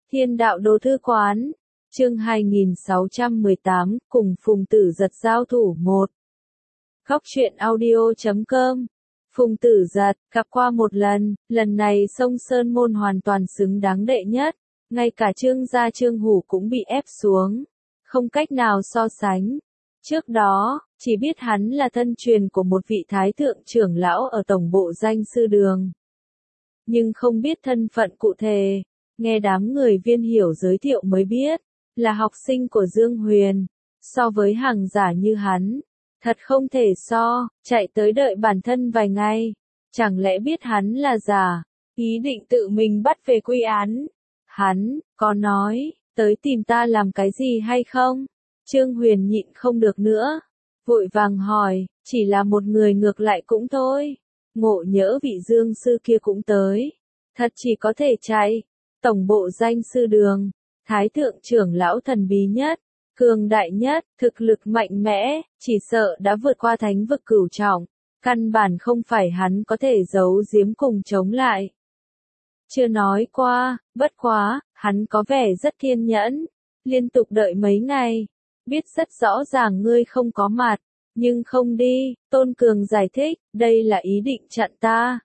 Thiên đạo đô thư quán, chương 2618, cùng Phùng Tử Giật giao thủ 1. Góc truyện audio.com. Phùng Tử Giật, gặp qua một lần này sông Sơn Môn hoàn toàn xứng đáng đệ nhất, ngay cả Trương gia Trương Hủ cũng bị ép xuống, không cách nào so sánh. Trước đó, chỉ biết hắn là thân truyền của một vị thái thượng trưởng lão ở tổng bộ Danh Sư Đường, nhưng không biết thân phận cụ thể. Nghe đám người Viên Hiểu giới thiệu mới biết, là học sinh của Dương Huyền. So với hàng giả như hắn, thật không thể so, chạy tới đợi bản thân vài ngày. Chẳng lẽ biết hắn là giả, ý định tự mình bắt về quy án. Hắn, có nói, tới tìm ta làm cái gì hay không? Trương Huyền nhịn không được nữa, vội vàng hỏi, chỉ là một người ngược lại cũng thôi. Ngộ nhỡ vị Dương sư kia cũng tới, thật chỉ có thể chạy. Tổng bộ Danh Sư Đường, thái thượng trưởng lão thần bí nhất, cường đại nhất, thực lực mạnh mẽ, chỉ sợ đã vượt qua thánh vực cửu trọng, căn bản không phải hắn có thể giấu giếm cùng chống lại. Chưa nói qua, bất quá, hắn có vẻ rất kiên nhẫn, liên tục đợi mấy ngày, biết rất rõ ràng ngươi không có mặt, nhưng không đi. Tôn Cường giải thích, đây là ý định chặn ta.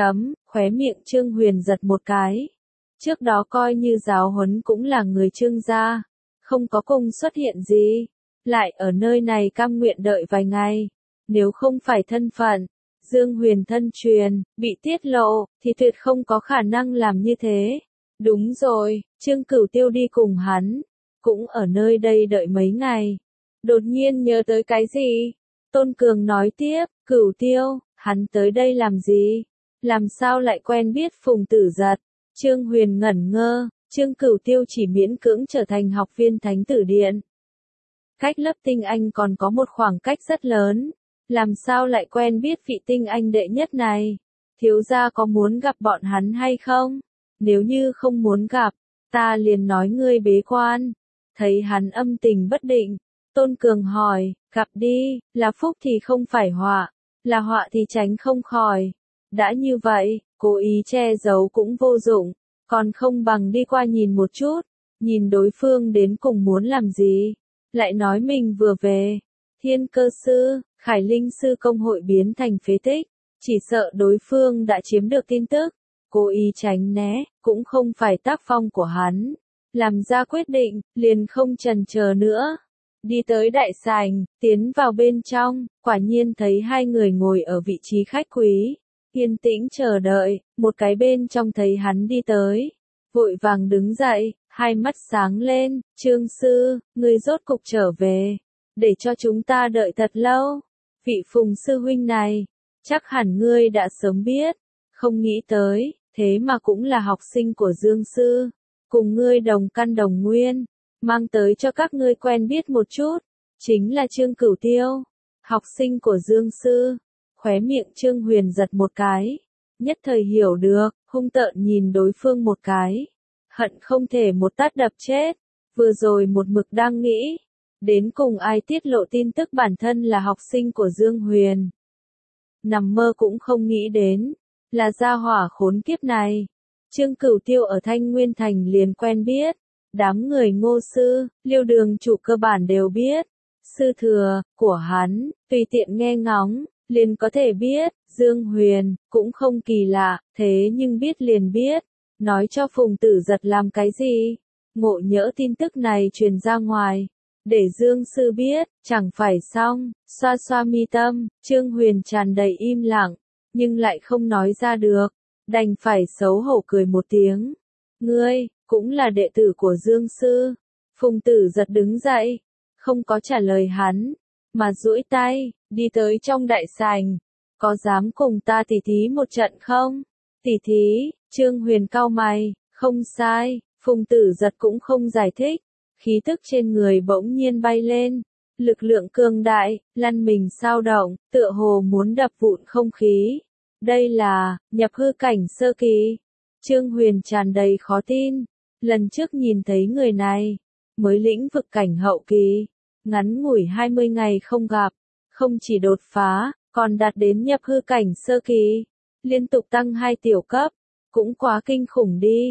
Khóe miệng Trương Huyền giật một cái. Trước đó coi như giáo huấn cũng là người Trương gia, không có cùng xuất hiện gì, lại ở nơi này cam nguyện đợi vài ngày. Nếu không phải thân phận Dương Huyền thân truyền bị tiết lộ, thì tuyệt không có khả năng làm như thế. Đúng rồi, Trương Cửu Tiêu đi cùng hắn, cũng ở nơi đây đợi mấy ngày. Đột nhiên nhớ tới cái gì? Tôn Cường nói tiếp, Cửu Tiêu, hắn tới đây làm gì? Làm sao lại quen biết Phùng Tử Giật? Trương Huyền ngẩn ngơ, Trương Cửu Tiêu chỉ miễn cưỡng trở thành học viên Thánh Tử Điện. Cách lớp tinh anh còn có một khoảng cách rất lớn, làm sao lại quen biết vị tinh anh đệ nhất này? Thiếu gia có muốn gặp bọn hắn hay không? Nếu như không muốn gặp, ta liền nói ngươi bế quan. Thấy hắn âm tình bất định, Tôn Cường hỏi, gặp đi, là phúc thì không phải họa, là họa thì tránh không khỏi. Đã như vậy, cố ý che giấu cũng vô dụng, còn không bằng đi qua nhìn một chút, nhìn đối phương đến cùng muốn làm gì. Lại nói mình vừa về, Thiên Cơ Sư, Khải Linh Sư công hội biến thành phế tích, chỉ sợ đối phương đã chiếm được tin tức, cố ý tránh né, cũng không phải tác phong của hắn. Làm ra quyết định, liền không chần chờ nữa. Đi tới đại sảnh, tiến vào bên trong, quả nhiên thấy hai người ngồi ở vị trí khách quý. Yên tĩnh chờ đợi, một cái bên trong thấy hắn đi tới, vội vàng đứng dậy, hai mắt sáng lên, Trương sư, ngươi rốt cục trở về, để cho chúng ta đợi thật lâu. Vị Phùng sư huynh này, chắc hẳn ngươi đã sớm biết, không nghĩ tới, thế mà cũng là học sinh của Dương sư, cùng ngươi đồng căn đồng nguyên, mang tới cho các ngươi quen biết một chút, chính là Trương Cửu Tiêu, học sinh của Dương sư. Khóe miệng Trương Huyền giật một cái, nhất thời hiểu được, hung tợn nhìn đối phương một cái, hận không thể một tát đập chết. Vừa rồi một mực đang nghĩ, đến cùng ai tiết lộ tin tức bản thân là học sinh của Dương Huyền. Nằm mơ cũng không nghĩ đến, là gia hỏa khốn kiếp này. Trương Cửu Tiêu ở Thanh Nguyên Thành liền quen biết, đám người Ngô sư, Liêu Đường chủ cơ bản đều biết. Sư thừa của hắn, tùy tiện nghe ngóng, liền có thể biết. Dương Huyền cũng không kỳ lạ, thế nhưng biết liền biết, nói cho Phùng Tử Giật làm cái gì? Ngộ nhỡ tin tức này truyền ra ngoài, để Dương sư biết, chẳng phải xong. Xoa xoa mi tâm, Trương Huyền tràn đầy im lặng, nhưng lại không nói ra được, đành phải xấu hổ cười một tiếng. Ngươi cũng là đệ tử của Dương sư? Phùng Tử Giật đứng dậy, không có trả lời hắn, mà duỗi tay đi tới trong đại sảnh. Có dám cùng ta tỉ thí một trận không? Tỉ thí? Trương Huyền cau mày, không sai. Phùng Tử Giật cũng không giải thích, khí tức trên người bỗng nhiên bay lên, lực lượng cường đại, lăn mình sao động, tựa hồ muốn đập vụn không khí. Đây là nhập hư cảnh sơ kỳ. Trương Huyền tràn đầy khó tin, lần trước nhìn thấy người này, mới lĩnh vực cảnh hậu kỳ, ngắn ngủi 20 ngày không gặp, không chỉ đột phá, còn đạt đến nhập hư cảnh sơ kỳ, liên tục tăng 2 tiểu cấp, cũng quá kinh khủng đi.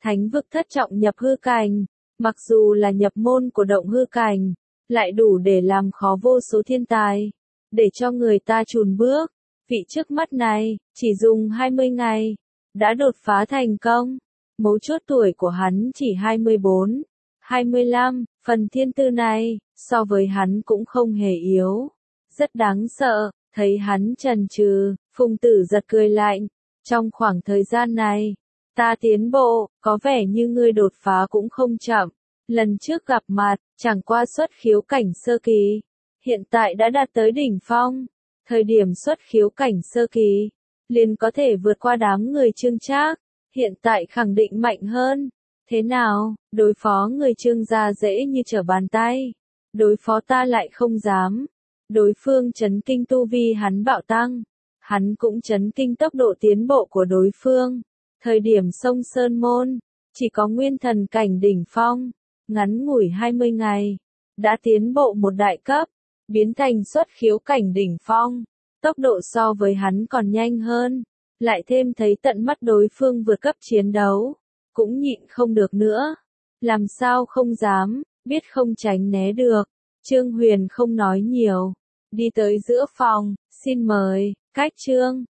Thánh vực thất trọng nhập hư cảnh, mặc dù là nhập môn của động hư cảnh, lại đủ để làm khó vô số thiên tài, để cho người ta chùn bước. Vị trước mắt này, chỉ dùng 20 ngày, đã đột phá thành công. Mấu chốt tuổi của hắn chỉ 24, 25, phần thiên tư này, so với hắn cũng không hề yếu. Rất đáng sợ, thấy hắn chần chừ, Phùng Tử Giật cười lạnh. Trong khoảng thời gian này, ta tiến bộ, có vẻ như ngươi đột phá cũng không chậm. Lần trước gặp mặt, chẳng qua xuất khiếu cảnh sơ kỳ, hiện tại đã đạt tới đỉnh phong. Thời điểm xuất khiếu cảnh sơ kỳ, liền có thể vượt qua đám người Trương Trác, hiện tại khẳng định mạnh hơn. Thế nào, đối phó người Trương gia dễ như trở bàn tay, đối phó ta lại không dám. Đối phương chấn kinh tu vi hắn bạo tăng, hắn cũng chấn kinh tốc độ tiến bộ của đối phương. Thời điểm sông Sơn Môn, chỉ có nguyên thần cảnh đỉnh phong, ngắn ngủi 20 ngày, đã tiến bộ một đại cấp, biến thành xuất khiếu cảnh đỉnh phong. Tốc độ so với hắn còn nhanh hơn, lại thêm thấy tận mắt đối phương vượt cấp chiến đấu, cũng nhịn không được nữa. Làm sao không dám, biết không tránh né được. Trương Huyền không nói nhiều, đi tới giữa phòng, xin mời, cách Trương.